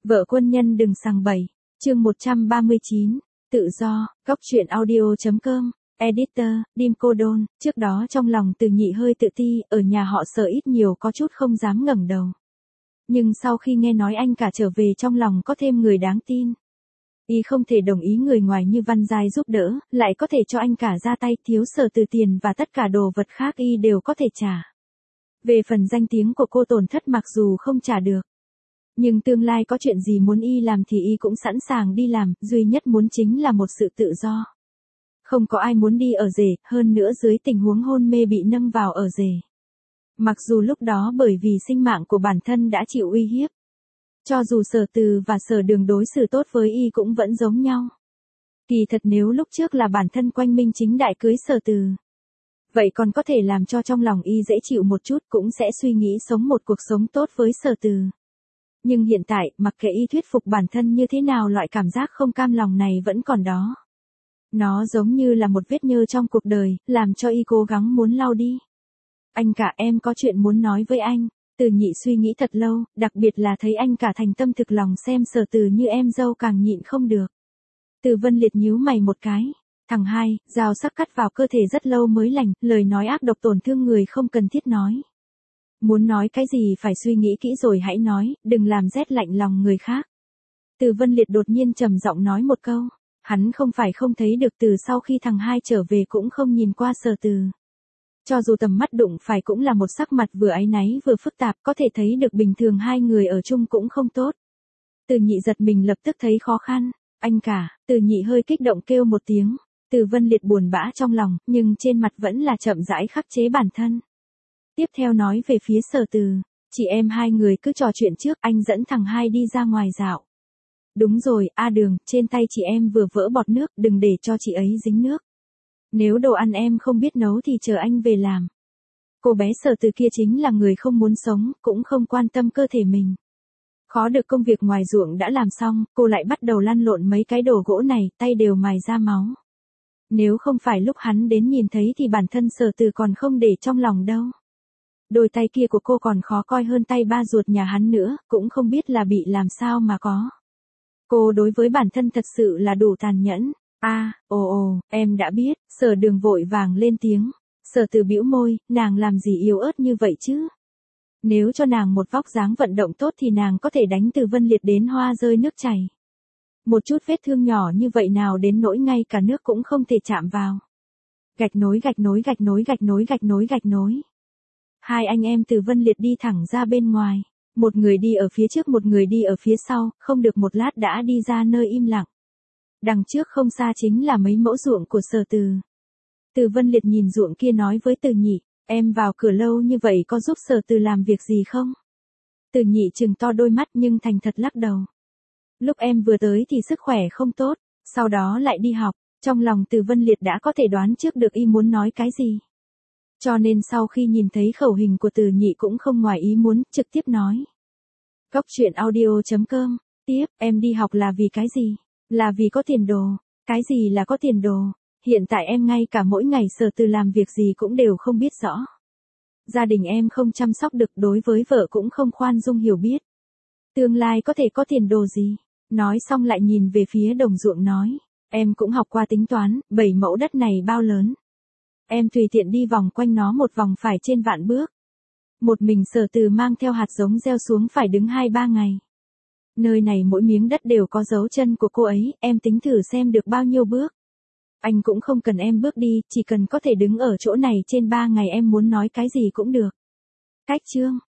Vợ quân nhân đừng sằng bậy. Chương 139. Tự do. Góc truyện audio.com. Editor, Dim Cô Đôn. Trước đó trong lòng Từ Nhị hơi tự ti, ở nhà họ Sở ít nhiều có chút không dám ngẩng đầu. Nhưng sau khi nghe nói anh cả trở về trong lòng có thêm người đáng tin. Y không thể đồng ý người ngoài như Văn Giai giúp đỡ, lại có thể cho anh cả ra tay, thiếu Sở Từ tiền và tất cả đồ vật khác Y đều có thể trả. Về phần danh tiếng của cô tổn thất mặc dù không trả được. Nhưng tương lai có chuyện gì muốn Y làm thì Y cũng sẵn sàng đi làm, duy nhất muốn chính là một sự tự do. Không có ai muốn đi ở rể, hơn nữa dưới tình huống hôn mê bị nâng vào ở rể. Mặc dù lúc đó bởi vì sinh mạng của bản thân đã chịu uy hiếp. Cho dù Sở Từ và Sở Đường đối xử tốt với Y cũng vẫn giống nhau. Kỳ thật nếu lúc trước là bản thân quanh minh chính đại cưới Sở Từ. Vậy còn có thể làm cho trong lòng Y dễ chịu một chút, cũng sẽ suy nghĩ sống một cuộc sống tốt với Sở Từ. Nhưng hiện tại, mặc kệ Y thuyết phục bản thân như thế nào, loại cảm giác không cam lòng này vẫn còn đó. Nó giống như là một vết nhơ trong cuộc đời, làm cho Y cố gắng muốn lau đi. Anh cả, em có chuyện muốn nói với anh. Từ Nhị suy nghĩ thật lâu, đặc biệt là thấy anh cả thành tâm thực lòng xem Sở Từ như em dâu càng nhịn không được. Từ Vân Liệt nhíu mày một cái. Thằng hai, dao sắc cắt vào cơ thể rất lâu mới lành, lời nói ác độc tổn thương người không cần thiết nói. Muốn nói cái gì phải suy nghĩ kỹ rồi hãy nói, đừng làm rét lạnh lòng người khác. Từ Vân Liệt đột nhiên trầm giọng nói một câu. Hắn không phải không thấy được từ sau khi thằng hai trở về cũng không nhìn qua Sở Từ. Cho dù tầm mắt đụng phải cũng là một sắc mặt vừa áy náy vừa phức tạp, có thể thấy được bình thường hai người ở chung cũng không tốt. Từ Nhị giật mình lập tức thấy khó khăn. Anh cả, Từ Nhị hơi kích động kêu một tiếng. Từ Vân Liệt buồn bã trong lòng, nhưng trên mặt vẫn là chậm rãi khắc chế bản thân. Tiếp theo nói về phía Sở Từ. Chị em hai người cứ trò chuyện trước, anh dẫn thằng hai đi ra ngoài dạo. Đúng rồi, Đường, trên tay chị em vừa vỡ bọt nước, đừng để cho chị ấy dính nước. Nếu đồ ăn em không biết nấu thì chờ anh về làm. Cô bé Sở Từ kia chính là người không muốn sống, cũng không quan tâm cơ thể mình. Khó được công việc ngoài ruộng đã làm xong, cô lại bắt đầu lăn lộn mấy cái đồ gỗ này, tay đều mài ra máu. Nếu không phải lúc hắn đến nhìn thấy thì bản thân Sở Từ còn không để trong lòng đâu. Đôi tay kia của cô còn khó coi hơn tay ba ruột nhà hắn nữa, cũng không biết là bị làm sao mà có. Cô đối với bản thân thật sự là đủ tàn nhẫn. Em đã biết. Sở Đường vội vàng lên tiếng. Sở Từ bĩu môi, nàng làm gì yếu ớt như vậy chứ? Nếu cho nàng một vóc dáng vận động tốt thì nàng có thể đánh Từ Vân Liệt đến hoa rơi nước chảy. Một chút vết thương nhỏ như vậy nào đến nỗi ngay cả nước cũng không thể chạm vào. Gạch nối gạch nối gạch nối gạch nối gạch nối gạch nối. Hai anh em Từ Vân Liệt đi thẳng ra bên ngoài. Một người đi ở phía trước, một người đi ở phía sau, không được một lát đã đi ra nơi im lặng. Đằng trước không xa chính là mấy mẫu ruộng của Sở Từ. Từ Vân Liệt nhìn ruộng kia nói với Từ Nhị, em vào cửa lâu như vậy có giúp Sở Từ làm việc gì không? Từ Nhị trừng to đôi mắt nhưng thành thật lắc đầu. Lúc em vừa tới thì sức khỏe không tốt, sau đó lại đi học, trong lòng Từ Vân Liệt đã có thể đoán trước được y muốn nói cái gì. Cho nên sau khi nhìn thấy khẩu hình của Từ Nhị cũng không ngoài ý muốn, trực tiếp nói. Góc truyện audio.com. Tiếp, em đi học là vì cái gì? Là vì có tiền đồ. Cái gì là có tiền đồ? Hiện tại em ngay cả mỗi ngày Sở Từ làm việc gì cũng đều không biết rõ. Gia đình em không chăm sóc được, đối với vợ cũng không khoan dung hiểu biết. Tương lai có thể có tiền đồ gì? Nói xong lại nhìn về phía đồng ruộng nói. Em cũng học qua tính toán, 7 mẫu đất này bao lớn. Em tùy tiện đi vòng quanh nó một vòng phải trên vạn bước. Một mình Sở Từ mang theo hạt giống gieo xuống phải đứng 2-3 ngày. Nơi này mỗi miếng đất đều có dấu chân của cô ấy, em tính thử xem được bao nhiêu bước. Anh cũng không cần em bước đi, chỉ cần có thể đứng ở chỗ này trên 3 ngày em muốn nói cái gì cũng được. Cách chương.